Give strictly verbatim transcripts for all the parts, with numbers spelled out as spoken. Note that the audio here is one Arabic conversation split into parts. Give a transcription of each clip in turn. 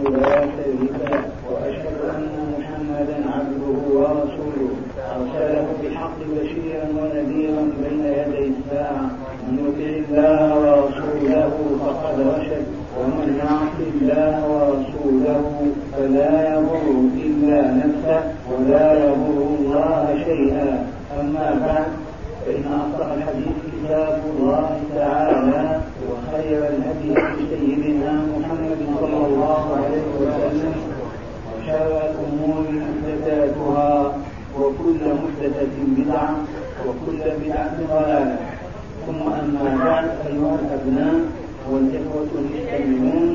لا شريك له وأشهد أن محمدا عبده ورسوله أرسله بالحق بشيرا ونذيرا بين يدي الساعة من يطع الله ورسوله فقد رشد ومن يعص الله ورسوله فلا يضر إلا نفسه ولا يضر الله شيئا. أما بعد فإن أصدق الحديث كتاب الله تعالى وخير الهدي سيدنا محمد صلى الله عليه وسلم وشر الأمور محدثاتها وكل محدثة بدعة وكل بدعة ضلالة. ثم أما بعد أيها الأبناء والإخوة المستمعون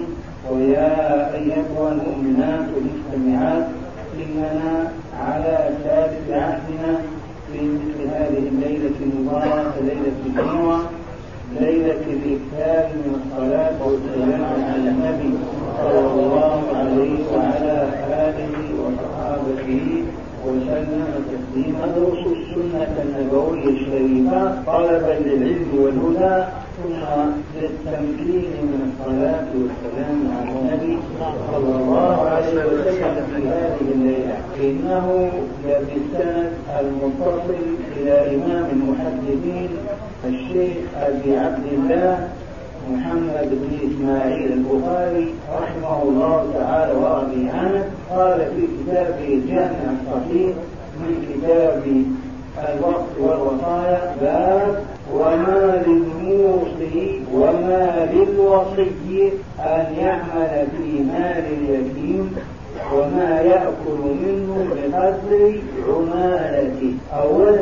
ويا أيها المؤمنات والمستمعات إننا على ثالث عهدنا في مثل هذه الليلة المباركة ليلة الجمعة ليلة الإكثار من الصلاة والسلام على النبي صلى الله عليه وعلى آله وصحابته وسلم تسليما. ندرس السنة النبوية الشريفة طلبا للعلم والهدى ثم للتمكين من الصلاة والسلام على النبي صلى الله عليه وسلم في هذه الليلة. إنه بالسند المتصل إلى إمام المحدثين الشيخ أبي عبد الله محمد بن إسماعيل البخاري رحمه الله تعالى ورضي عنه قال في كتابه الجامع الصحيح من كتاب الوقت والوصايا باب وما للموصي وما للوصي أن يعمل في مال اليتيم وما يأكل منه بقدر عمالته. أولا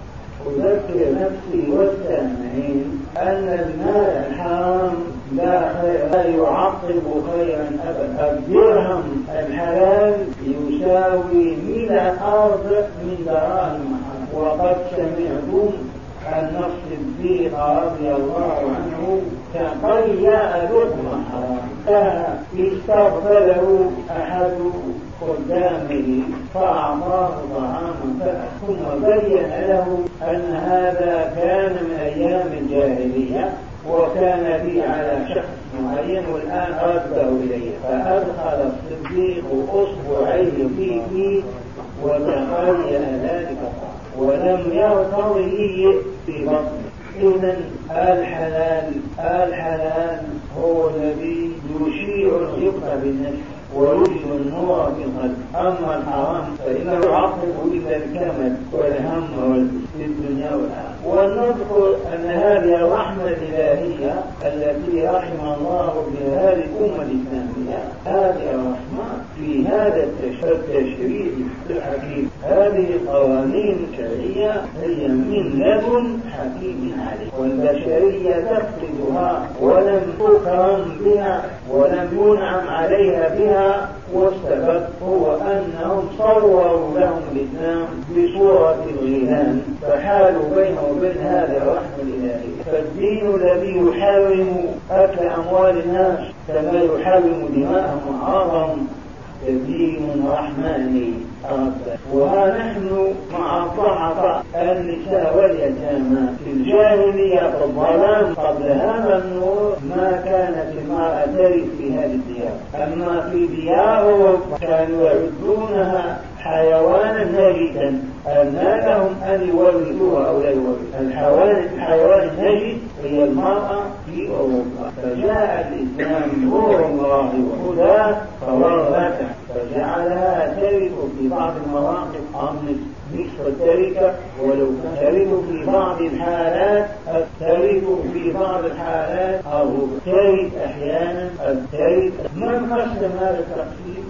أذكر نفسي والسامعين أن المال الحرام لا خير لا يعقب خيرا أبدا. الدرهم الحلال يساوي مئة أرض من دراهم. وقد سمعتم أن الصديق رضي الله عنه كان قد جاء لقمة حرام فاستغفله أحد قدامه فأعطاه طعاما ثم بين له أن هذا كان من أيام الجاهلية وكان لي على شخص معين والآن رده إليه. فأدخل الصديق أصبعيه فيه فيه وتخيل ذلك ولم يرتضي في بطنه. إذن الحلال الحلال هو الذي يشيع الرفق بالنفس ويوجد النور في القلب. أما الحرام فإنه يعقب إلى الكمل والهم في الدنيا والآخرة. ونذكر أن هذه الرحمة الإلهية التي رحم الله بها الأمة الإسلامية هذه الرحمة في هذا التشريع الحكيم. هذه القوانين الشرعية هي من لدن حكيم عليم والبشرية تفقدها ولم تكرم بها ولم ينعم عليها بها. والسبب هو أنهم صوروا لهم الإسلام بصورة الغيلان فحالوا بينه وبين هذه الرحمة الإلهية. فالدين الذي يحرم أكل أموال الناس كما يحرم دماءهم وأعراضهم دين رحماني أرد. وها نحن مع الضعفاء النساء واليتامى في الجاهلية في الظلام قبل هذا النور ما كانت المرأة ترث في هذه الديار. أما في ديارهم كانوا يعدونها حيوانا نجدا أن لهم أن يورثوها أو لا يورثوها. الحيوان الحيوان النجد هي المرأة في أوروبا. فجاء الإسلام نور الله وهدى فورثها فجعلها ترث في بعض المواقف أمن نصف التركة ولو ترث في بعض الحالات الترث في بعض الحالات أو ترث أحيانا الترث. من قسم هذا التقسيم؟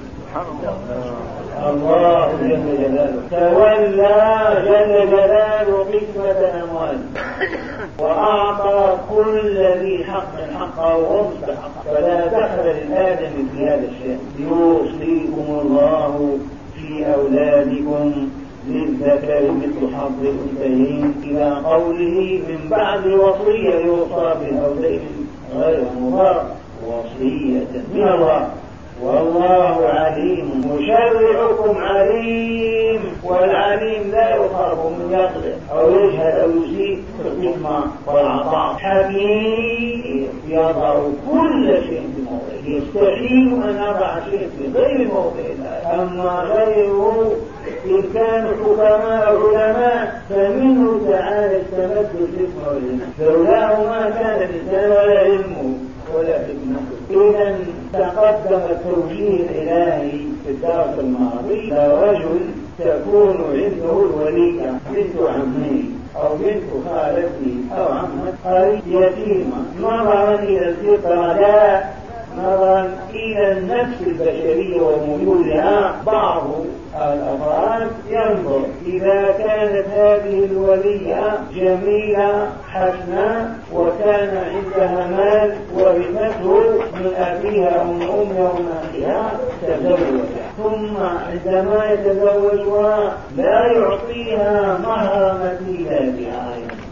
الله جل جلاله تولى جل جلاله قسمة الأموال وأعطى كل ذي حق حقه ومستحق. فلا دخل للآدم في هذا الشيء. يوصيكم الله في أولادكم للذكر مثل حظ الأنثيين إلى قوله من بعد وصية يوصى بالأولين غير مضار وصية من الله والله عليم مشرعكم عليم. والعليم لا يخاف من يغلب أو يجهل أو يسيء في الحكمة والعطاء. حكيم يضع كل شيء في موضعه يستحيل أن أضع شيء في غير موضع الآية. أما غيره إن كانوا حكماء علماء فمنه تعالى استمد الحكمة والعلم، لولاه ما كان الإنسان ولا علمه ولا حكمته. إذا تقدم التوجيه الإلهي في الدرس الماضي لرجل تكون عنده الولية بنت عمه أو بنت خالته أو عمته يتيمة، نظرا إلى الفطرة لا نظرا إلى النفس البشرية وميولها، بعض الأفراد ينظر إذا كانت هذه الولية جميلة حسنة وكان عندها مال ورثته من أبيها أو من أمها ومن أخيها تزوجها، ثم عندما يتزوجها لا يعطيها مهر مثيلاتها،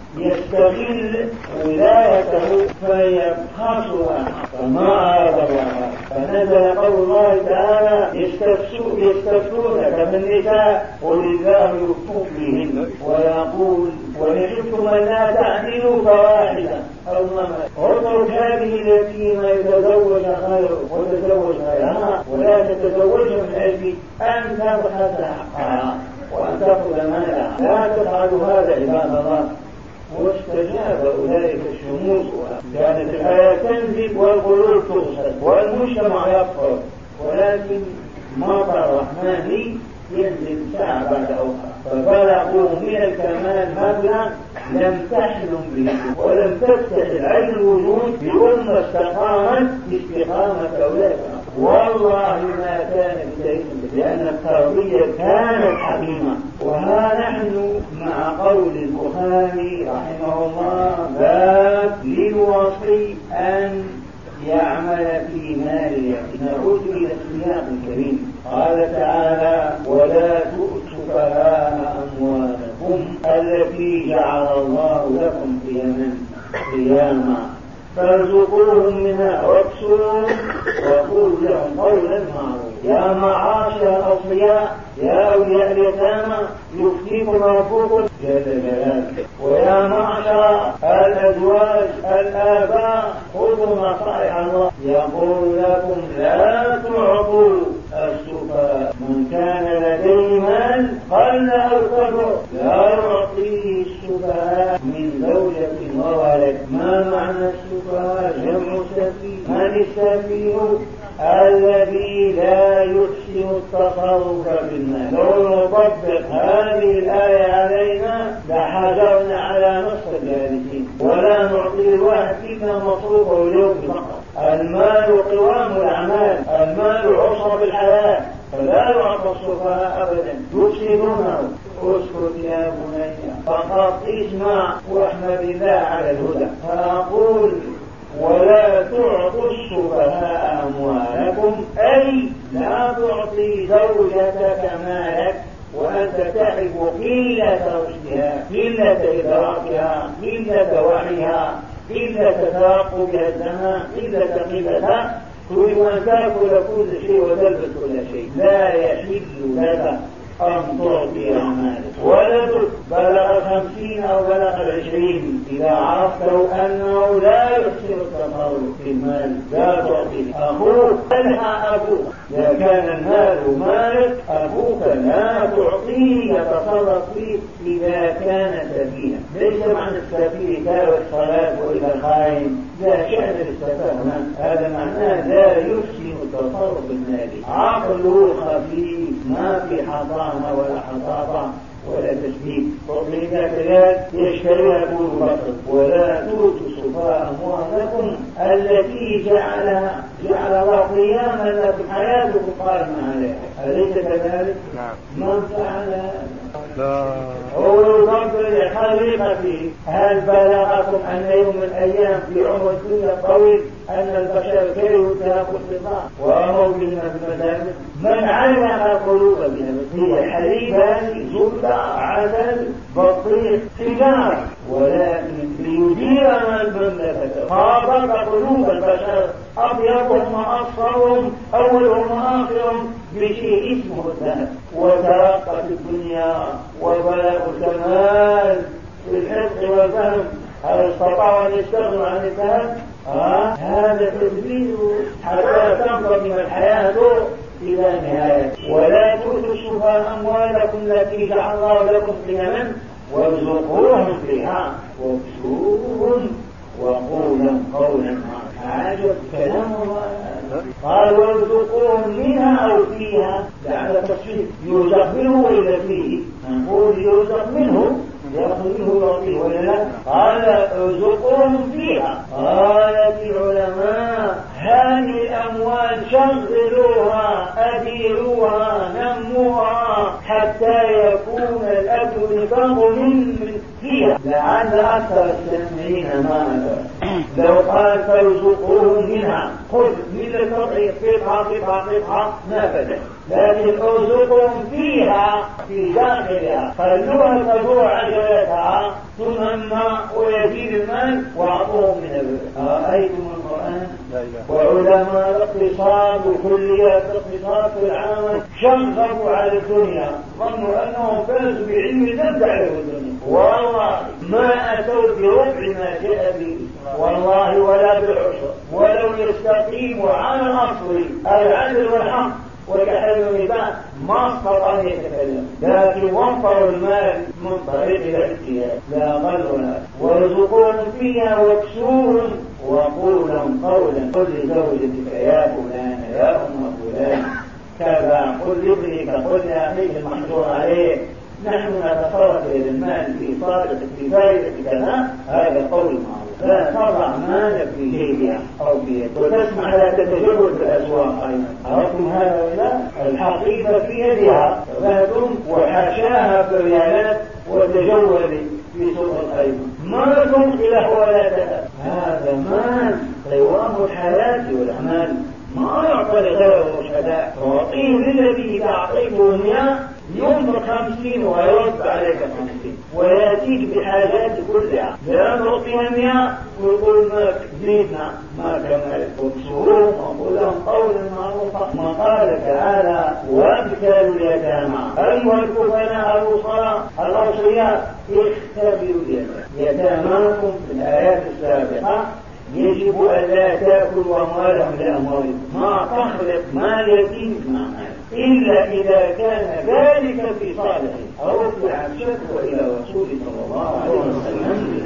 يستغل ولايته فيبخسها فما أراد الله. فنزل قول الله تعالى يستفتونك في النساء قل الله يفتون فيهن ويقول وإن خفتم ألا تعدلوا فواحدة أو ما اترك هذه اليتيمة يتزوج خيره وتزوج غيرها ولا تتزوجها من أجل أن تبحث حقها وأن تأخذ مالها. لا تفعلوا هذا عباد الله. واستجاب أولئك الشموس، كانت الآية تنزل والقلوب تغسل والمجتمع يكفر، ولكن مطر الرحمن ينزل ساعة بعد أخرى، فبلغوا من الكمال مبلغ لم تحلم به ولم تفتح العين الوجود بأمة استقامت باستقامة أولئك. والله ما كان بشيء لأن التربية كانت حكيمة. وها نحن مع قول البخاري رحمه الله باب للوصي أن يعمل في مال اليتيم. نعود إلى السياق الكريم. قال تعالى ولا تؤتوا السفهاء أموالكم التي جعل الله لكم قياما فارزقوهم منها واكسوهم وقولوا لهم قولا معروفا. يا معاشر الأصفياء يا أولياء اليتامى يفتيكم ربكم جل جلاله. ويا معشر الأزواج الآباء خذوا نصائح الله يقول لكم لا تعطوا السفهاء. من كان لديه مال قل أو كثر لا يعطيه السفهاء من زوجة وولد. ما معنى السفهاء؟ جمع سفيه. من السفيه؟ الذي لا يحسن التصرف بالمال. لو نطبق هذه الآية علينا لحاجرنا على نصف الجالسين ولا نعطي الواحد فينا مصروفه اليوم فقط. المال قوام الأعمال، المال عصب الحياة، فلا يعطى السفهاء أبدا يفسدونه. اسكت يا بني فقط اسمع واحمد الله على الهدى. فأقول ولا تعطوا السفهاء أموالكم أي لا تعطي زوجتك مالك وأنت تعرف قلة رشدها قلة إدراكها قلة وعيها قلة تراقبها الزمان قلة قيمتها تريد أن تأكل كل شيء وتلبس كل شيء. لا يحل لك أن تعطي مالك. ولدك بلغ خمسين أو بلغ العشرين إذا عرفت أنه لا يحسن التصرف في المال لا تعطي. أخوك تنهى أبوك إذا كان المال مالك أبوك لا تعطيه يتصرف فيه إذا كان سفيها. ليس معنى السفيه تارك الصلاة وإلى الخائن لا شأن للسفاهة، هذا معناه لا يحسن التصرف المالي. عقله خفيف ما في حضانة ولا حضاضة ولا تشبيه. وإذا كذلك يشتريها أبو بكر ولا تؤتوا السفهاء أموالكم التي جعلها جعل الله قياما لكم حياتكم قائمة عليها. أليس كذلك؟ نعم. من فعل لا هو الفضل لخليقته. هل بلغكم أن يوم من الأيام في عمر الدنيا الطويل أن البشر كرهوا تأكل النظام وأمروا بنا بالمدارس؟ من علق قلوب بنا هي حليبا زبدة عسل بطيخ سيجار، ولكن ليدير المملكة خاطب قلوب البشر أبيضهم وأصفرهم أولهم وآخرهم بشيء اسمه الذهب. وترقت الدنيا وبلغ الكمال في الحفظ والفهم هل استطاعوا أن يستغنوا عن الذهب؟ آه هذا تدبير حتى تنتظم الحياة إلى نهاية. ولا تؤتوا السفهاء أموالكم التي جعل الله لكم قيما وارزقوهم فيها واكسوهم وقولا قولا عجب كلام الله. قال وارزقوهم منها أو فيها لعل تصفيق يرزق منه وإلا فيه نقول يرزق منه يأخذ منه يعطيه ولا لا؟ قال ارزقوهم فيها. قالت العلماء هذه الأموال شغلوها أديروها نموها حتى يكون الأكل نفاق من فيها. لعل أكثر السامعين ما لو قال فارزقوهم منها خذ من القطع قطعة قطعة قطعة ما بدأ، لكن ارزقهم فيها في داخلها خلوها تجوع عجلتها ثم الماء ويزيد المال واعطوهم من الرزق. رأيتم القرآن؟ وعلماء الاقتصاد وكليات الاقتصاد في العالم شغبوا على الدنيا ظنوا انهم فازوا بعلم لم تعرفوا الدنيا. والله ما اتوا بربع ما جاء به والله ولا بالعشر، ولو يستقيموا على الاصل العدل والحق ويحل الربا ما استطاع ان يتكلم، لكن وفروا المال من طريق الاجتهاد لا قل ولا. وارزقوهم فيها واكسوهم وقولا قولا. قل لزوجتك يا فلان يا ام فلان كذا، قل لابنك قل لاخيك المحجور عليه نحن نتصرف الى المال في صالح في فائده كذا. هذا قول معروف. لا تضع مالك في جيبها او في يدك وتسمح لا تتجول في الاسواق ايضا. عرفتم هذا ولا؟ الحقيقه في يدها ذهب وحاشاها في الريالات وتجول في سوق ايضا ما تنقله ولا تذهب. هذا مال قوام الحياه والاعمال ما يعطى لغيره شهداء. تعطيه للذي اذا اعطيته مئة ينفق خمسين ويرد عليك خمسين وياتيك بحاجات كلها. لا نعطيها مئة ويقول ما زيدنا ما كملت. وكسوهم وقول لهم قولا معروفا. ما قال تعالى وابتلوا اليتامى ايها الكفناء الوصاة الاوصياء اختبروا يتاماكم. في الايات السابقه يجب أن لا تأكلوا أموالهم لأموالكم. ما تخلق مال يتيم مع مال إلا إذا كان ذلك في صالحه أو ارفع الشكوى إلى رسول صلى الله عليه وسلم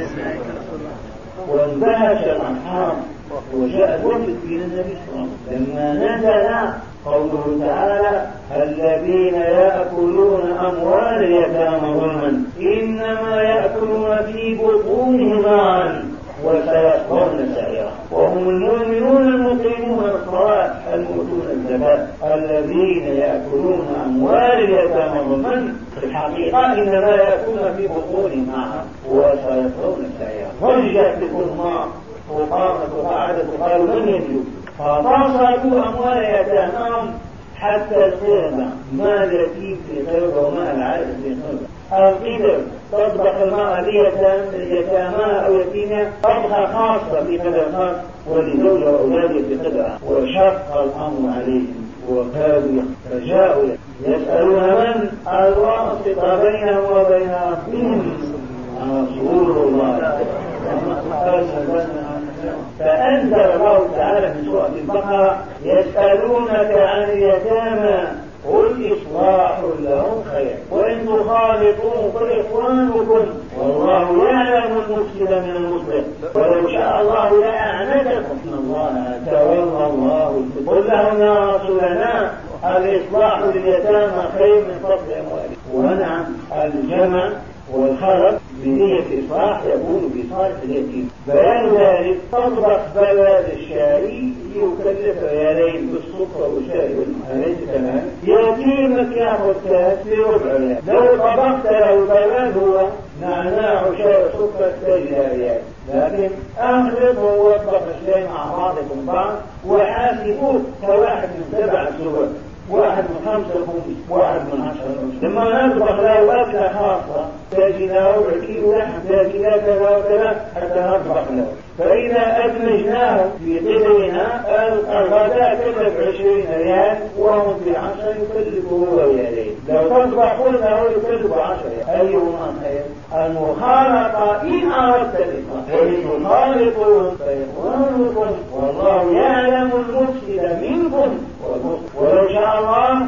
وانبهش الأنحار وجاء الوفد إلى النبي صلى الله عليه وسلم لما نزل قوله تعالى الذين يأكلون أموال اليتامى ظلما إنما يأكلون في بطونهم نارا وسيصلون سعيرا. وهم المؤمنون المقيمون الصلاة المؤتون الزكاة الذين يأكلون أموال اليتامى ظلما في الحقيقة إنما يأكلون في بطونهم نارا وسيصلون سعيرا. فرجت بكم ماء وقامت وقعدت وقالوا من يجلوا فتصلوا أموال يتاماهم حتى القربة مال يتيم في قربة ومال العائلة في قربة. القدر تطبخ الماء ليتامى أو يتيمة طبخة خاصة في قدر خاص ولزوجها وأولاده بقدرها. وشق الأمر عليهم وكادوا فجاءوا يسألون من الواسطة بينهم وبين ربهم رسول الله. فأنزل الله تعالى في سورة البقرة يسألونك عن اليتامى قل إصلاح لهم خير وإن تخالطوهم فإخوانكم والله يعلم المفسد من المصلح ولو شاء الله لأعنتكم إن الله تولى الله. قل لهم يا رسولنا الإصلاح لليتامى خير من فضل أموالهم. ونعم الجمع والخلق بنية إصلاح يكون في صالح اليتيم. بيان ذلك تطبخ بلد الشاي يكلف ريالين بالسكر والشاي والماء أليس كذلك؟ يتيمك ياخذ كاس بربع ريال. لو طبخت له بلد هو نعناع وشاي وسكر تجد ريال، لكن أخلطه ووضح الشيء مع بعضكم بعض وحاسبوه كواحد من سبع سور واحد من خمسة خمس واحد من عشرة. لما نطبخ له أكلة خاصة تأتي له ربع كيلو لحم تأتي له كذا وكذا حتى نطبخ له. فإذا أدمجناه في قدرنا الغداء كلف عشرين ريال وهم في عشرة يكلفه ريالين. لو تطبخ قلنا هو يكلف عشرة أيهما خير؟ المخالطة إن أردت الإصلاح، وإن تخالطون فإخوانكم والله يعلم المفسد منكم ولو شاء الله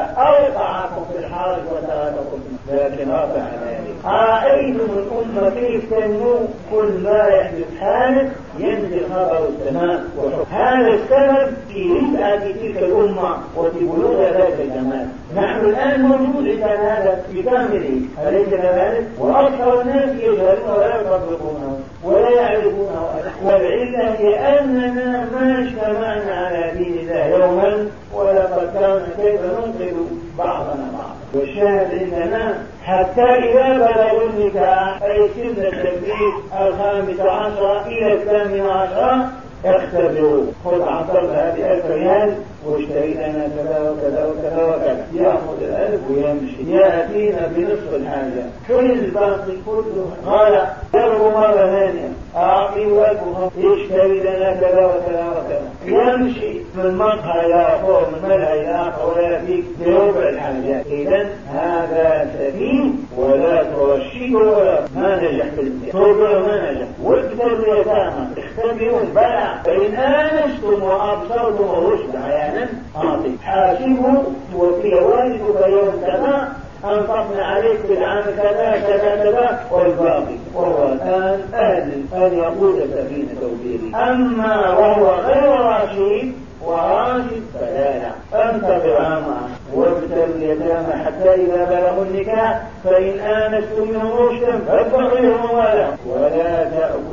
لأوقعكم في الحرج وترككم، لكن رفع ذلك. أرأيتم الأمة كيف تنمو؟ كل ما يحدث حادث ينزل خبر السماء، هذا السبب في رفعة تلك الأمة وفي بلوغ ذات الجمال. نحن الآن موجود عندنا هذا بكامله، أليس كذلك؟ وأكثر الناس يجهلون ولا يطبقونه ولا يعرفونه، والعلة هي أننا ما اجتمعنا على دين الله يوما ولقد كان كيف ننقذ بعضنا بعضا. والشاهد عندنا حتى إذا بلغوا النكاح أي سن التكليف الخامس عشر إلى الثامن عشر اختبروا، خذ عطر هذه ألف ريال واشتري لنا كذا وكذا وكذا وكذا، يأخذ الألف ويمشي، يأتينا بنصف الحاجة، كل الباقي كله قال ضرب مرة ثانية أعطي وجهه يشتري لنا كذا وكذا وكذا، يمشي من مقهى إلى آخر من ملهى إلى آخر ويأتيك بربع الحاجات. إذن هذا سبيل ولا ترشده ولا ما نجح في الامتحان، ما نجح. وابتلوا اليتامى اختبروا بلى فإن آنستم وأبصرتم الرشد أحيانا أعطي حاسبه وفي والدك يوم كذا أنفقنا عليك في العام كذا كذا كذا والباقي، وهو الآن أهل أن يقود سفينة توفيره. أما وهو غير رشيد وراشد فلا لا، انتظر معه وابتلوا اليتامى حتى إذا بلغوا النكاح فإن آنستم منهم رشدا فادفعوا أموالهم ولا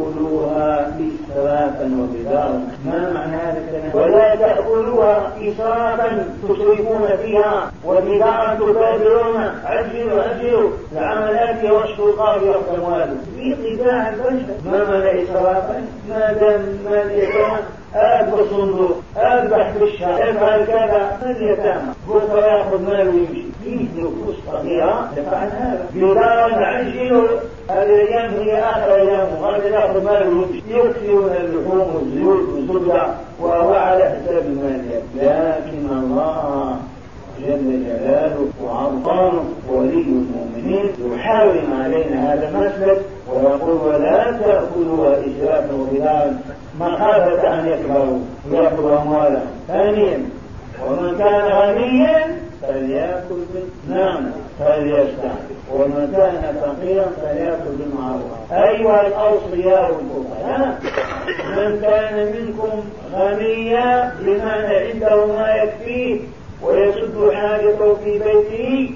تأكلوها إسرافا وبدارا. ما معنى هذا الكلام؟ ولا تأكلوها إسرافا تسرفون فيها وبدارا تبادرون، عجلوا عجلوا العملات واشكوا الله يرحم أمواله في قطاع البشر. ما معنى إسرافا؟ ما دام ما اليتامى أذبح صندوق أذبح في الشهر افعل كذا اليتامى بكرة يأخذ ماله ويمشي، فيه نفوس صغيرة تفعل هذا بدار عجلوا الأيام هي آخر أيام وغدا يأخذ ماله ويمشي، يكثرون اللحوم والزيوت والزبدة وهو على حساب المال. لكن الله جل جلاله وعظمه ولي المؤمنين يحاول علينا هذا المسلك ويقول ولا تأكلوا إسرافا وبدارا مخافة أن يكبروا ويأكلوا أموالهم. ثانيا ومن كان غنيا فليأكل نعم فليستعفف، ومن كان فقيرا فليأكل بالمعروف. أيها الأوصياء والفقراء من كان منكم غنيا بمعنى عنده ما يكفيه ويسد حاجته في بيته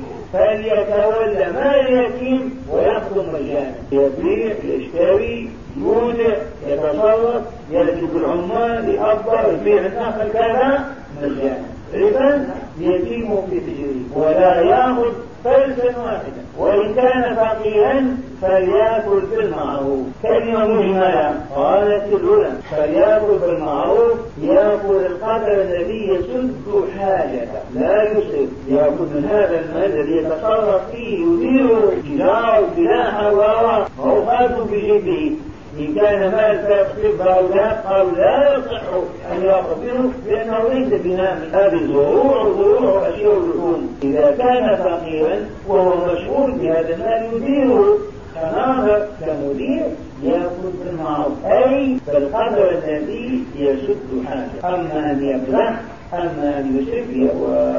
فليتولى مال اليتيم ويأخذ مجانا، يبيع يشتري يودع يتصرف يجد العمال يأبر يبيع النخل كذا مجانا. إذن يتيم في تجريب ولا يأخذ فلسا واحدا، وإن كان فقيرا فليأكل بالمعروف. كلمة مجملة قالت العلماء فليأكل بالمعروف، يأكل القدر الذي يسد حاجته لا يسرف، يأكل من هذا المال الذي يتصرف فيه يديره جداره فلاحه وراءه أوقاته بجيبه. إن كان مال فيقصد هؤلاء قالوا لا يصح أن يأخذ منه لأنه ليس بناء من هذه الزروع وزروع وأشياء اللحوم. إذا كان فقيرا وهو مشغول بهذا المال يديره كناظر كمدير يأخذ بالمعروف أي بالقدر الذي يسد حاجة. أما أن يبلغ أما أن يسرف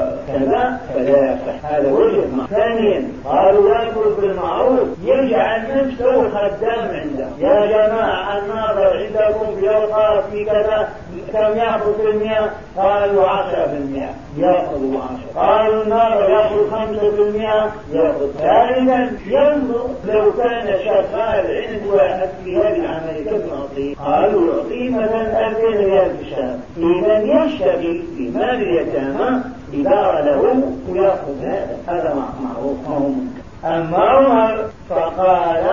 وكذا فلا يصح، هذا وجه. ثانيا قالوا يأكل بالمعروف يجعل نفسه خدام عنده. يا جماعة الناظر عندكم في أوقات في كذا كم يأخذ في المئة؟ قالوا عشرة في المئة يأخذ عشرة. قالوا الناظر يأخذ خمسة في المئة يأخذ. ثالثا ينظر لو كان شغال عند واحد في هذه العملية كم يعطيه؟ قالوا يعطيه مثلا ألفين ريال في الشهر، إذا يشتغل في مال اليتامى إدارة له ويأخذ هذا، هذا معروف مهم. أما عمر فقال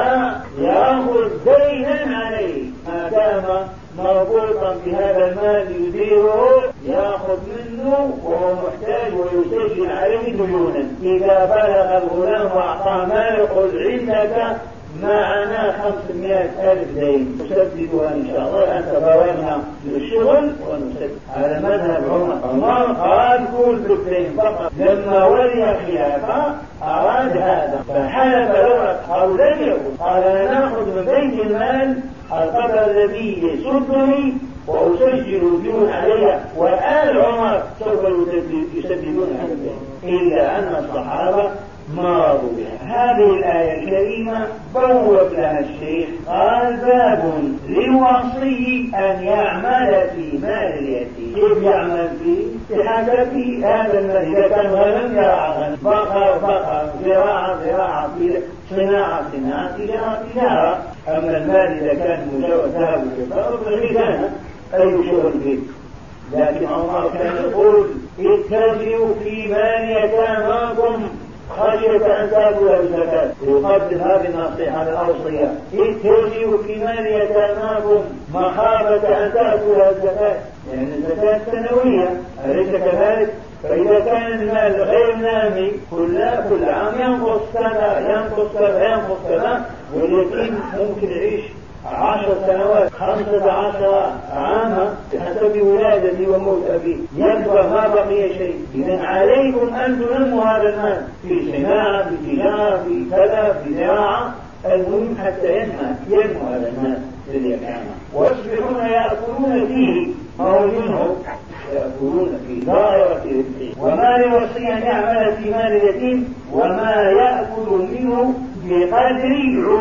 يأخذ دينا عليه ما دام مربوطا بهذا المال يديره، يأخذ منه وهو محتاج ويسجل عليه ديونا. إذا بلغ الغلام وأعطاه مال يقول عندك معنا خمسمائة ألف دين نسددها إن شاء الله، أنت فرغنا للشغل ونسدد. هذا مذهب عمر. عمر قال كل بالدين فقط. لما ولي خلافة أراد هذا فحلف له أصحاب أو لم يكن. قال نأخذ من بيت المال القدر الذي يسدني وأسجل الديون عليها، وآل عمر سوف يسددون على الدين، إلا أن الصحابة ما رضوا بها. هذه الآية الكريمة بوب لها الشيخ، قال باب للوصي أن يعمل في مال اليتيم. كيف يعمل فيه؟ بحسب هذا المال، إذا كان غنم يرعى غنم، بقر بقر، زراعة زراعة، صناعة صناعة، تجارة تجارة. أما المال إذا كان مجرد ذهب وفضة فغيرها أي شغل فيه. لكن عمر كان يقول اتجهوا في مال يتاماكم خشية أن تأكلوا الزكاة، يقدم هذه النصيحة للأوصياء، اتجهوا في مال يتاماكم مخافة أن تأكلوا الزكاة، يعني الزكاة سنوية، أليس كذلك؟ فإذا كان المال غير نامي كل كل عام ينقص كذا ينقص كذا ينقص كذا، واليتيم ممكن يعيش عشر سنوات خمسة عشر عاما بحسب ولادته وموت أبيه، يكبر ما بقي شيء. إذن عليكم أن تنموا هذا المال في صناعة في تجارة في كذا في زراعة، المهم حتى ينمى ينمو هذا المال لليتامى، ويصبحون يأكلون فيه، ما هو منه يأكلون في دائرة رزقه. وما لوصي أن يعمل في مال اليتيم وما يأكل منه بقدر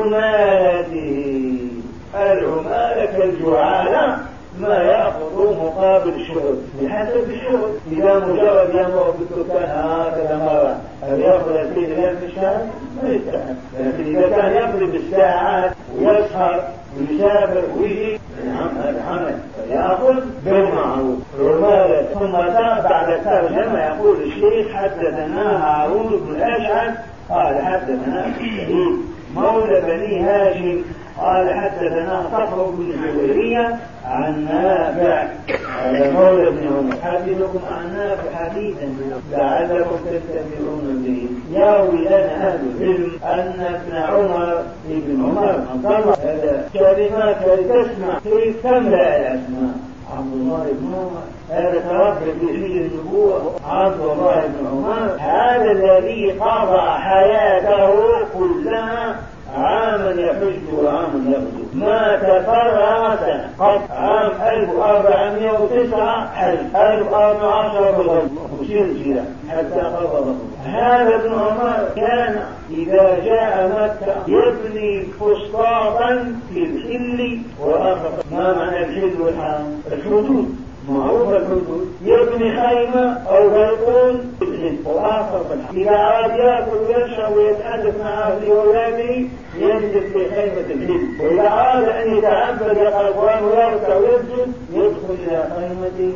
عمالته. العمالة كالجعالة، ما يأخذ مقابل الشغل بحسب الشغل. إذا مجرد يمر بالدكان هكذا مرة هل يأخذ عشرين ألف في الشهر؟ ما يستحق. لكن إذا كان يقضي بالساعات ويسهر ويسافر ويجي، نعم هذا عمل، فيأخذ بالمعروف. عمالة. ثم بعد الترجمة يقول الشيخ حدثنا هارون بن الأشعث قال حدثنا سعيد مولى بني هاشم قال حدثنا صخر بن جويرية عن نافع هذا مولى بن عمر. حدثكم عن نافع حديثا لعلكم تتبعون به. يروي لنا اهل العلم ان ابن عمر ابن عمر انطلق هذا كلمات تسمع كيف تملا الاسماء. عبد الله بن عمر هذا تربى في حجر النبوة. عبد الله بن عمر هذا الذي قضى حياته كلها عاما يحج وعاما يغزو، ما تفرغ سنة قط. عام ألف وأربعمائة وتسعة حج، ألف وأربعمائة وعشرة بالغزو وسلسلة حتى قبضه. هذا ابن عمر كان إذا جاء مكة يبني فسطاطا في الحل وآخر. ما معنى الحل والحرم؟ الحدود، معروف الحدود. يبني خيمة أو بيتون في الحل وآخر في الحل. إذا عاد يأكل ويشرب ويتحدث مع أهله وأولاده ينزل في خيمة الحل، وإذا عاد أن يتعبد يقرأ القرآن ويركع ويسجد يدخل إلى خيمة.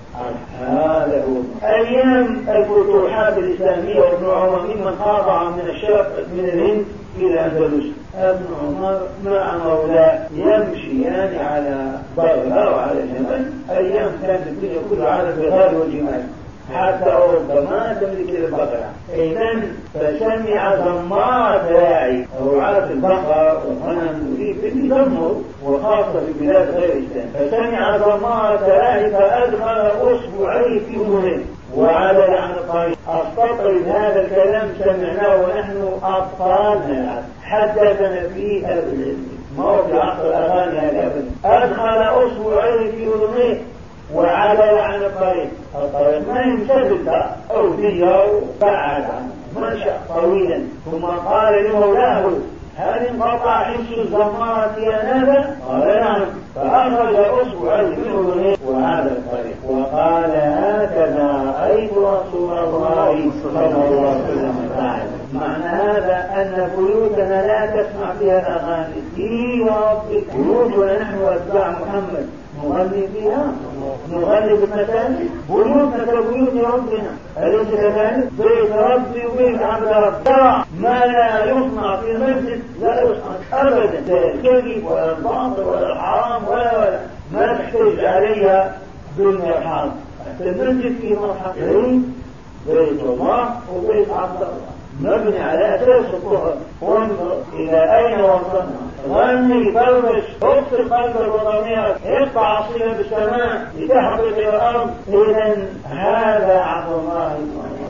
هذا هو أيام الفتوحات الإسلامية. وابن عمر ممن خاضع من الشرق من الهند إلى الأندلس. ابن عمر مع مولاه يمشيان على بغلة وعلى جمل. أيام كانت الدنيا كلها على البغال والجمال، حتى أوروبا ما تملك البقرة. إذن فسمع زمار داعي أو عرف البقر والغنم يريد أن يدمر، وخاصة في بلاد غير الإسلام. فسمع زمار داعي فأدخل أصبعيه في أذنه وعلى عن الطريق. أستطرد هذا الكلام سمعناه ونحن أطفال نلعب، حدثنا فيه أهل العلم، ما هو في عصر الأغاني هذا أبدا. أدخل أصبعيه في أذنه وعلى عن الطريق. الطريق ما يمسدد أو دية وبعد عنه مشى طويلا. ثم قال لمولاه هل انقطع حس الزمارة يا نابا؟ قال نعم. فأخرج أصبعه من أذنه وعاد الطريق وقال هكذا رأيت رسول الله صلى الله عليه وسلم فعل. معنى هذا أن بيوتنا لا تسمع فيها الأغاني. إي وربك بيوتنا نحن أتباع محمد نغني فيها، نغني بالمساجد. بيوتنا كبيوت ربنا، أليس كذلك؟ بيت ربي وبيت عبد ربي. ما لا يصنع في المسجد لا يصنع أبدا، لا الكذب ولا الباطل ولا الحرام ولا ولا ما تحتاج عليها دنيا حرام. المسجد فيه مرحبين بيت الله وبيت عبد الله مبني على أساس الطهر. وانظر إلى أين وصلنا. غني فرش اغسل قلب الوطنيات، اقطع صلة بالسماء لتحقق الأرض. إذن هذا عبد الله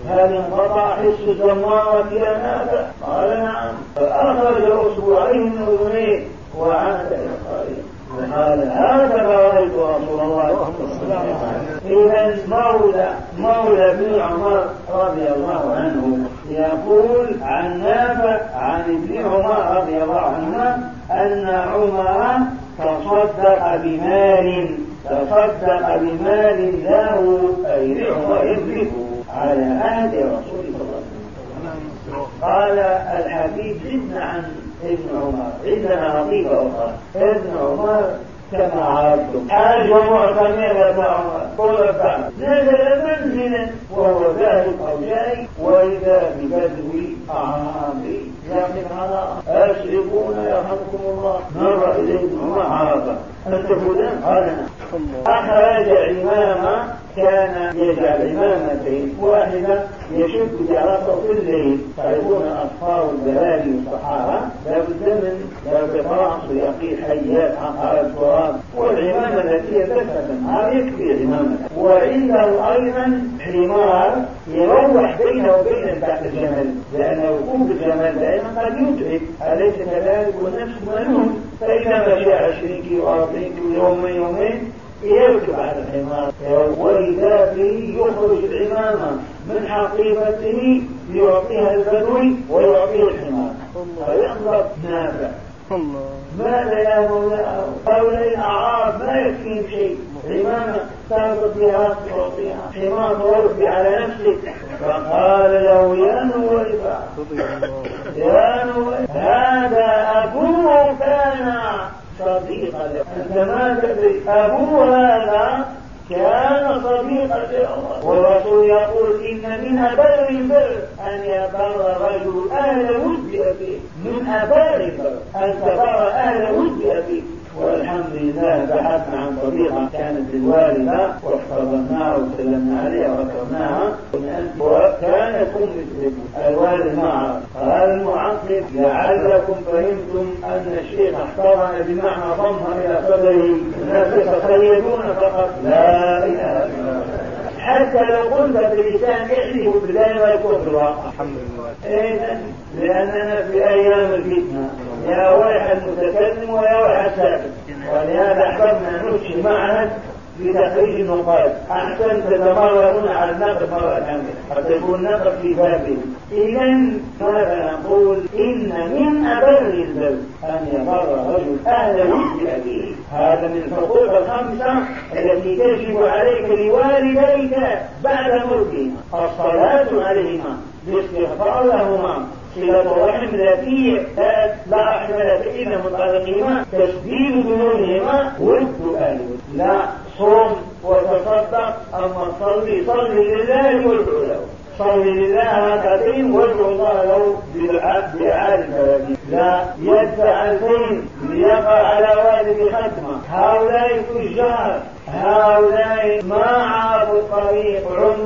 هل انقطع حس الزمارة يا نافع؟ قال نعم. فأخرج أصبعين من أذنيه وعاد إلى القرية. قال هذا رأيت رسول الله صلى الله عليه وسلم. إذا مولى مولى بن عمر رضي الله عنه يقول عن نافع عن ابن عمر رضي الله عنه أن عمر تصدق بمال تصدق بمال له أي لعمر يملكه على عهد رسول الله صلى الله عليه وسلم. قال الحديث زدنا عن ابن عمر عندنا لطيفة أخرى. ابن عمر كما عرفتم حاج ومعتمر ابن عمر قل بعد نزل منزلا وهو ذاهب أو جاي وإذا ببدو أعرابي يقف على أشركون يرحمكم الله. مر إليه ابن عمر عرفه أنت فلان؟ قال نعم. أخرج عمامة كان يجعل عمامتين واحدة يشد جرسه في الليل فيكون أصفار البلاد والصحارى لابد من ارتفاع ويقي حيات عقار التراب والعمامة التي يدفع النهار يكفي عمامة. وعنده أيضا حمار يروح بينه وبين تحت الجمل لأن ركوب الجمل دائما قد يتعب أليس كذلك والنفس ملول فإذا مشى عشرين كيلو أربعين كيلو يوم يومين يركب على الحمار وإذا به يخرج العمامة من حقيبته ليعطيها البدوي ويعطيه الحمار فينظر نافع ماذا يا مولاي؟ هؤلاء الأعراب ما يكفيهم شيء عمامة تأخذ بها تعطيها حمار تربي على نفسك. فقال له يا نويبة يا نويبة هذا أبوه كان صديقا له أنت ما تدري أبوه هذا كان صديقا لله والرسول يقول إن من أبار البر أن يبر رجل أهل ود أبيه من أبار البر أن تبر أهل ود أبيه. والحمد لله بحثنا عن طريقة كانت الوالدة واحتضناها وسلمنا عليها وذكرناها وكانت أم الوالد معها. قال المعقب لعلكم فهمتم أن الشيخ احتضن بمعنى ضمها إلى صدره الناس يتخيلون فقط لا إله إلا الله. حتى لو قلت باللسان احلف بالله ويكون في الواقع الحمد لله. إذن لأننا في أيام الفتنة يا ويح المتكلم ويا ويح الساكت ولهذا أحببنا نمشي معك لتخريج النقاط أحسن تتمررون على النقد مرة كاملة حتى يكون النقد في بابه. إذن ماذا نقول؟ إن من أبر البر أن يبر رجل أهل ود أبيه. هذا من الحقوق الخمسة التي تجب عليك لوالديك بعد موتهما الصلاة عليهما بالاستغفار لهما صلة الرحم التي لا رحم لك إلا منطلقهما تسديد ذنوبهما والدعاء. لا صوم وتصدق أما صلي صلي لله وادعو له صلي لله ركعتين وادعو الله له بدعاء البلد. لا يدفع الدين ليقع على والد ختمه. هؤلاء تجار هؤلاء ما عرفوا الطريق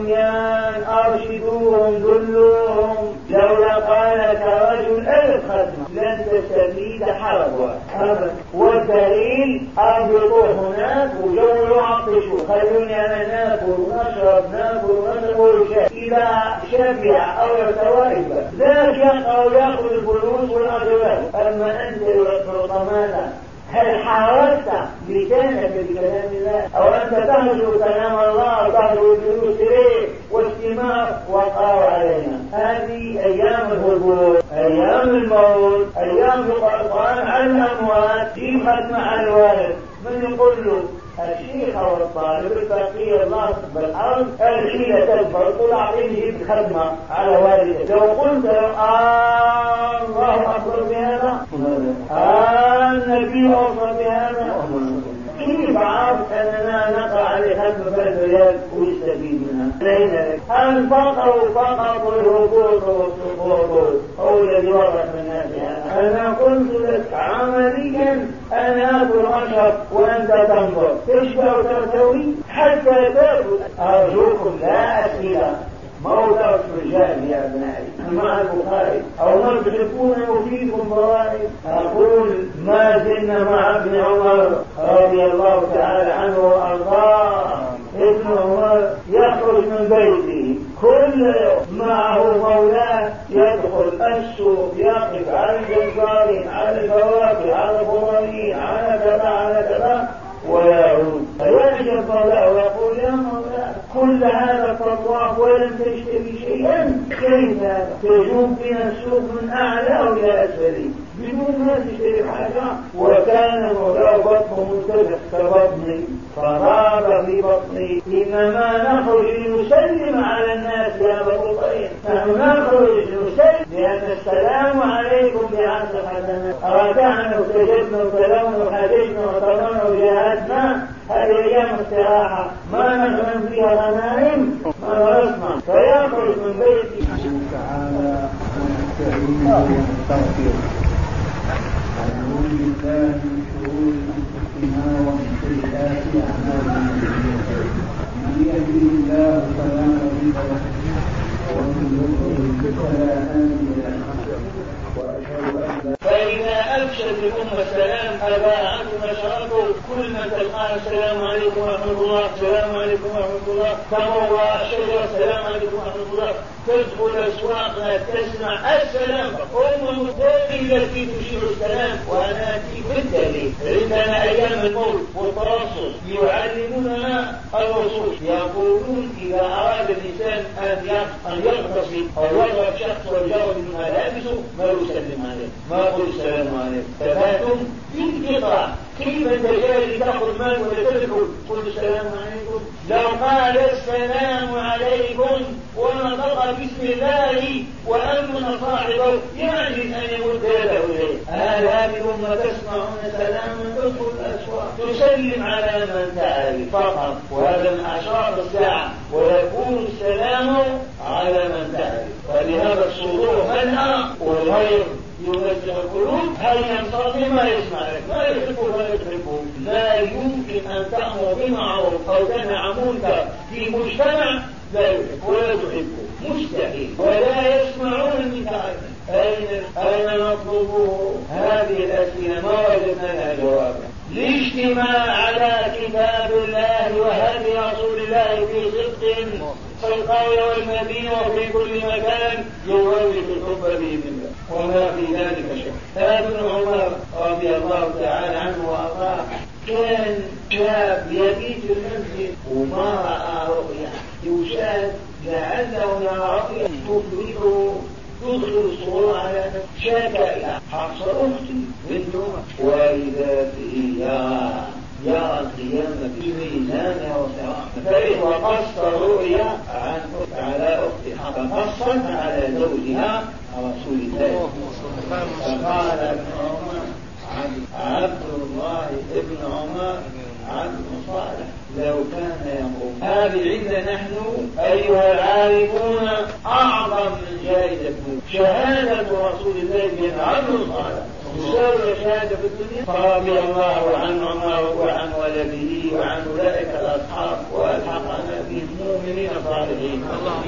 عميان أرشدوهم دلوهم. لولا قالك رجل ألف ختمة لن تستفيد حربها أبدا. والدليل أربطوا هناك وجو عطشوا خلوني أنا ناكل ونشرب ناكل ونشرب وشاء إذا شبع أو يتوائب لا شق أو يأخذ الفلوس والأجوال. أما أنت والطمانة هل حاولت لسانك بكلام الله أو أنت تهجر كلام الله وتهجر الفلوس إليه واستماع وقار علينا؟ هذه أيام الهبوط أيام الموت أيام القرآن على الأموات جيبت مع الوالد. من يقول له الشيخ أو الطالب الفقير ناصب بالأرض الحيلة تكبر طلع يجيب خدمة على والده. لو قلت آه الله أكبر بهذا آه النبي أوصى بهذا كيف عرفت أننا نقع عليه خدمة بالريال ويستفيد منها؟ لين لك الفقر فقط والهبوط والسقوط هو الذي ورث من الناس. أنا قلت لك عمليا أنا أكل أشرب وأنت تنظر تشبع وترتوي حتى تأكل. أرجوكم لا أسئلة موضع الرجال يا ابنائي مع البخاري أو ما تحبون يفيدكم فوائد. أقول ما زلنا مع ابن عمر رضي الله تعالى عنه وأرضاه. ابن عمر يخرج من بيته كل يوم مولاه ويقول يا مولاه كل هذا الطواف ولم تشتري شيئا، كيف تجوب بنا السوق من أعلى إلى أسفل بدون ما تشتري حاجة؟ وكان مولاه بطنه منتفخ كبطني، فراب في بطني، إنما نخرج لنسلم على الناس يا أبا طيب، نحن نخرج لنسلم لأن السلام عليكم بعشر حسنات، رجعنا وسجدنا وسلمنا وحججنا وطلعنا وجاهدنا، هذه أيام استراحة ما نغنم فيها غنائم ما نصنع، فيخرج من بيته تعالى ونستعينه ونستغفره ونعوذ بالله من شرور أنفسنا ومن سيئات أعمالنا، من يهده الله فلا مضل له ومن يضلل فلا هادي له، وأشهد أن لا فإذا أبشر الأمة السلام أباعتم أشركوا كل من تلقاها السلام عليكم ورحمة الله السلام عليكم ورحمة الله، تمر الشجرة السلام عليكم ورحمة الله، تدخل أسواقنا تسمع السلام، أم الدليل التي تشير السلام ونأتي بالدليل. عندنا أيام الموت والترصص يعلموننا الرسول، يقولون إذا أراد الإنسان أن يغتصب أو يضرب شخص ويجرب ملابسه ما يسلم عليه، ما يقول السلام عليكم، تباتم في قطع كيف انت جاي تاخذ مال ولا تدخل قل السلام عليكم؟ لو قال السلام عليكم ونطق بسم الله وامن صاحبه يعجز ان يمد يده اليه. هل هذه الامه تسمعون سلاما تدخل الاسواق تسلم على من تعرف فقط، وهذا من اشراط الساعه، ويكون السلام على من تعرف. فلهذا الصدور منها والغير ينزع القلوب، هل ينصرف ما يسمع لك ما يحبه ولا يحبه. لا يمكن أن تأمر بمعروف أو تنهى عن منكر في مجتمع لا يحب ولا تحبه، مستحيل، ولا يسمعون النكاح. أين أين نطلبه؟ هذه الأسئلة ما وجدنا لها جوابا. الاجتماع على كتاب الله وهدي رسول الله في صدق في القرية والمدينة وفي كل مكان يولد الحب بإذن الله، وما في ذلك شك. ابن عمر رضي الله تعالى عنه وأرضاه كان شاب يبيت في المسجد وما رأى رؤيا، يشاهد لعله يرى رؤيا تفرحه تدخل الصورة على شاكا إلى حفصة أختي بنت عمر، وإذا به يرى يرى القيامة في ميزان وصراحة، وقص رؤيا عن على أختي حفصة قصت على زوجها رسول الله. فقال ابن عمر عبد الله ابن عمر عبد صالح لو كان يقوم. هذه عندنا نحن أيها العارفون أعظم من جائزة شهادة رسول الله بن عبد صالح تساوي شهادة في الدنيا. رضي الله عن عمر وعن ولده وعن أولئك الأصحاب والحقنا بالمؤمنين الصالحين.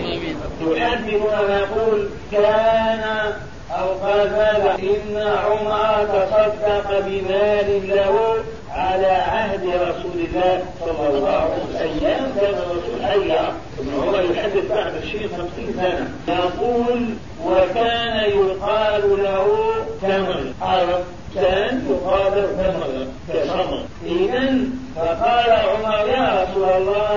يحدثنا ويقول كان أو قال ماذا إن عمر تصدق بمال له على عهد رسول الله صلى الله عليه وسلم، أيام كان الرسول حيا. ابن عمر يحدث بعد الشيء خمسين سنة يقول وكان يقال له تمر، عرب كان يقال تمر كصمر. إذن فقال عمر يا رسول الله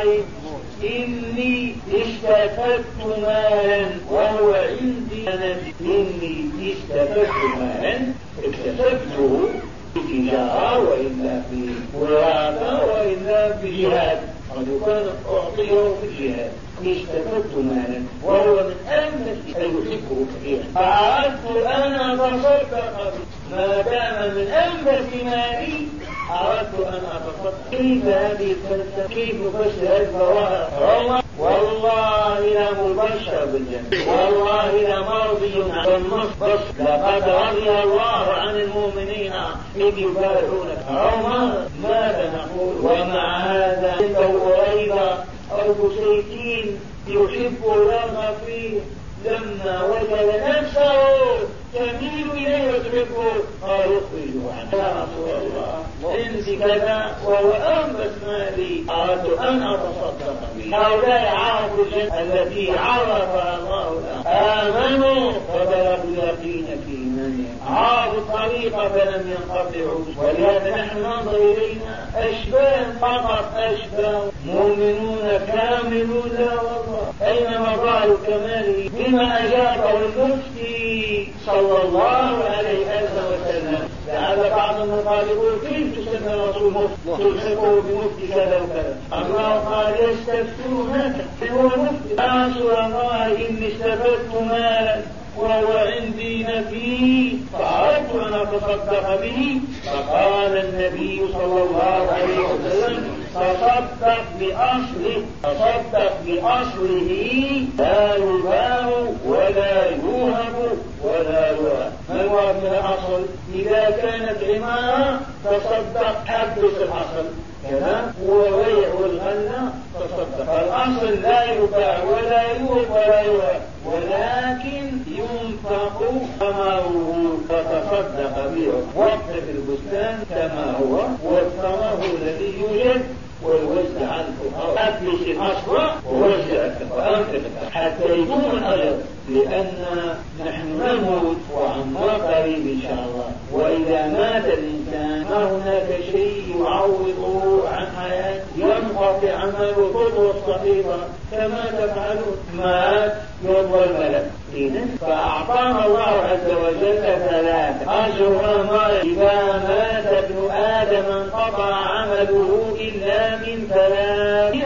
إني استفدت مالا وهو عندي أنا، إني استفدت مالا اكتسبته في تجارة وإلا في وراثة وإلا في جهاد، قد يكون أعطيه في الجهاد. استفدت مالا وهو من أنفس يحبه كثيرا، فأردت أن أتصدق ما دام من أنفس مالي، أردت أن أتصدق. كيف هذه الفلسفة؟ كيف نفسر الفوائد؟ والله لمبشر بالجنة، والله لمرضي عن النصر، لقد رضي الله عن المؤمنين إذ يبايعونك. عمر ماذا نقول؟ ومع هذا عنده قريبة أو بسيطين يحب رغم فيه، لما وجد نفسه تميل إليه وتحبه قال اخرجوا عنه يا رسول الله عندي كذا وهو أنفس مالي، أردت أن أتصدق به. هؤلاء عرفوا الجنة التي عرفها الله لهم، آمنوا فبلغوا اليقين فينا ثمانية عارضوا الطريقة فلم ينقطعوا. ولهذا نحن ننظر إلينا أشباه فقط، أشباه مؤمنون كاملون. لا والله، أين مظاهر كماله؟ بما أجابه المفتي صلى الله عليه وسلم. لعل بعضهم قال يقول كيف تسمى الرسول مفتي؟ تلحقه بمفتي كذا وكذا. الله قال يستفتونك هو مفتي. يا رسول الله إني استفدت مالا وهو عندي نفي فأردت أن أتصدق به. فقال النبي صلى الله عليه وسلم تصدق بأصله، تصدق بأصله لا يباع ولا يوهب ولا يوهب. ما هو من الأصل؟ إذا كانت عمارة تصدق حبس الأصل كذا، وبيع والغنى تصدق. الأصل لا يباع ولا يوهب ولا يوهب، ولكن ينفق ثمره فتصدق به. وقت في البستان كما هو، والثمر الذي يوجد ويوزع على الفقراء. أبلس الأصل ووزع الفقراء حتى يكون الأجر، لأن نحن نموت وعما قريب إن شاء الله. وإذا مات الإنسان ما هناك شيء يعوضه عن حياة، ينقطع عمله خطوة صغيرة كما تفعلون. مات يوم الملك فأعطانا الله عز وجل ثلاثة أجرها ما إذا مات ابن آدم انقطع عمله إلا من ثلاث.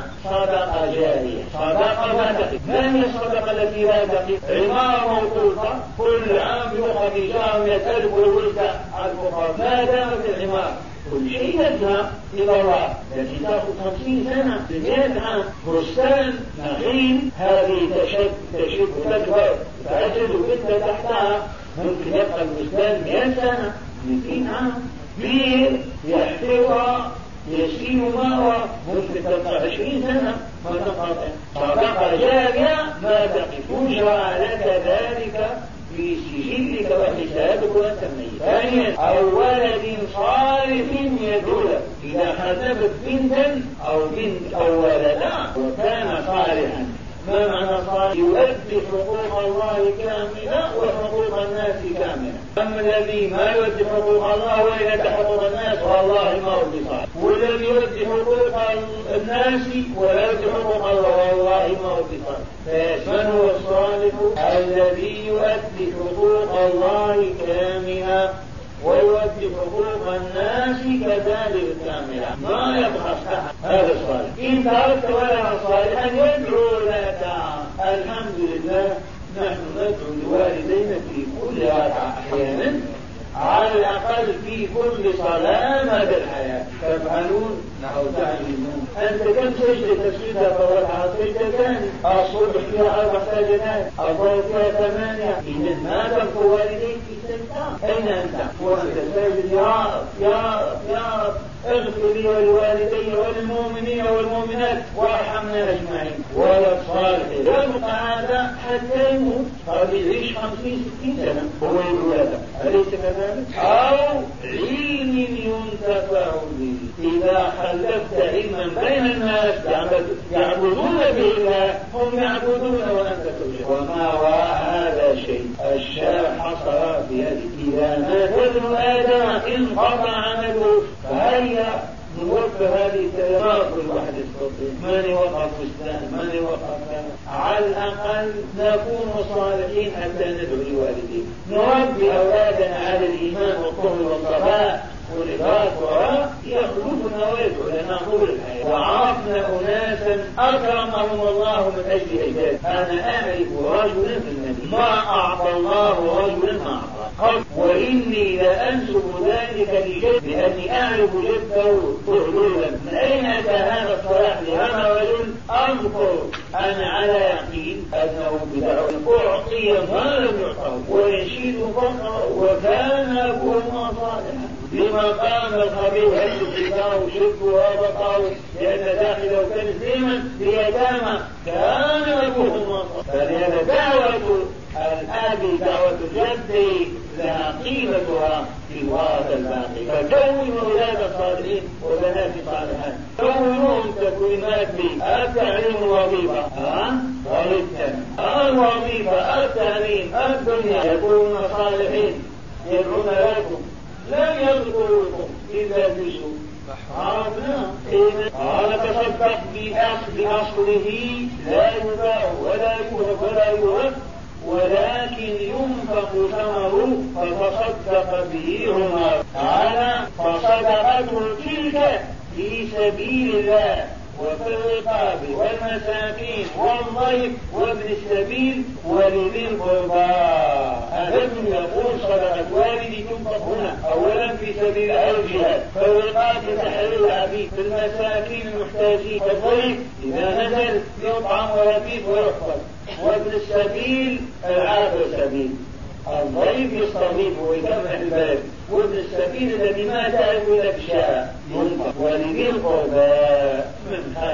صدقة جارية، صدقة ما تقف. ما هي الصدقة التي لا تقف؟ عمارة موقوفة كل عام يؤخذ إيجار يتلف ويوزع على الفقراء ما دامت العمارة. كل شيء يذهب إلى الله، التي تأخذ خمسين سنة مئة عام. بستان نخيل هذه تشد تشد وتكبر تعجز وانت تحتها، ممكن يبقى البستان مئة سنة مئتين عام. بير يحتوى يسير ماء ممكن تبقى عشرين سنة ما تنقطع. صدقة جارية ما تقف، شرع لك ذلك في سجلك وحسابك وانت ميت. ثانيا أو ولد صالح يدعو له. إذا حسبت بنتا أو بنت أو ولدا وكان صالحا. ما معنى صالح؟ يؤدي حقوق الله كاملة وحقوق الناس كاملة. أما الذي ما يؤدي حقوق الله ويؤدي حقوق الناس والله ما هو بصالح، والذي يؤدي حقوق الناس ولا يؤدي حقوق الله والله ما هو بصالح. من هو الصالح؟ الذي يؤدي حقوق الله كاملة ويؤدي حقوق الناس كذلك كاملة، ما يبخس أحد. هذا الصالح. إن تركت ولها صالحا يدعو لك. الحمد لله نحن ندعو لوالدينا في كل ركعة أحيانا، على الأقل في كل صلاة مدى الحياة. تفعلون أو تعلمون. أنت كم سجدة تسجدها فوالعصر سجدتان، الصبح فيها أربع سجدات، الظهر فيها ثمانية. إذا ما تبقى والديك في سجدة. أين أنت وأنت ساجد؟ يا رب يا رب يا رب اغفر لي ولوالدي وللمؤمنين والمؤمنات وارحمنا أجمعين. ولا الصالح يبقى هذا حتى يموت، قد يعيش خمسين ستين سنة هو يقول هذا، أليس كذلك؟ أو علم ينتفع به. إذا خلفت علما بين الناس يعبدون به الله، هم يعبدون وأنت تشرك. وما وراء هذا شيء. الشارع حصر في هذه. إذا مات ابن آدم انقطع عمله. فهيا نوفى هذه الثلاثات الواحد يستطيع. من يوقف بستان، من يوقف على الأقل نكون صالحين حتى ندعو لوالدين. نربي أولادنا على الإيمان والطهر والصفاء والإخلاص وراء يخلفنا ويدعو لنا طول الحياة. وعرفنا أناسا أكرمهم الله من أجل أجداد. أنا أعرف رجلا في المدينة ما أعطى الله رجلا ما أعطى، وإني لأنسب ذلك لجد لأني أعرف جده طهرولا. من أين أتى هذا الصلاح لهذا الرجل؟ أذكر أنا على يقين أنه بدعوة أعطي ما لم يعطه ويشيد فقره، وكان أبوهما صالحا. لما قام الخبير هل الكتاب شرك وابقاه لأن داخله تنزيما ليتامى كان أبوهما صالحا. فلهذا دعوة الآن هذه دعوة الجد لها قيمتها في الوقت الباقي. فكونوا أولاد صالحين وبنات صالحات، كونوا تكوينات التعليم الوظيفة وللتعليم الوظيفة التعليم الدنيا، يكونون صالحين يدعون لكم لن يذكركم إلا بسوء. عرفنا قال تصدق بأصله لا يباع ولا يهب ولا يهب ولكن ينفق ثمره فتصدق به عمر. قال فصدقته تلك في سبيل الله وفي الرقاب والمساكين والضيف وابن السبيل ولذي القربى. هذا يقول صدقة والدي تنفق هنا أولا في سبيل الجهاد، في الرقاب تحرير العبيد، في المساكين المحتاجين، في الضيف إذا نزل يطعم ويبيت ويحفظ، وابن السبيل العابر السبيل، الضيف يستضيف ويجمع البلد، وابن السبيل الذي ما تعرف إلا بشاء ينفق ولذي القربى من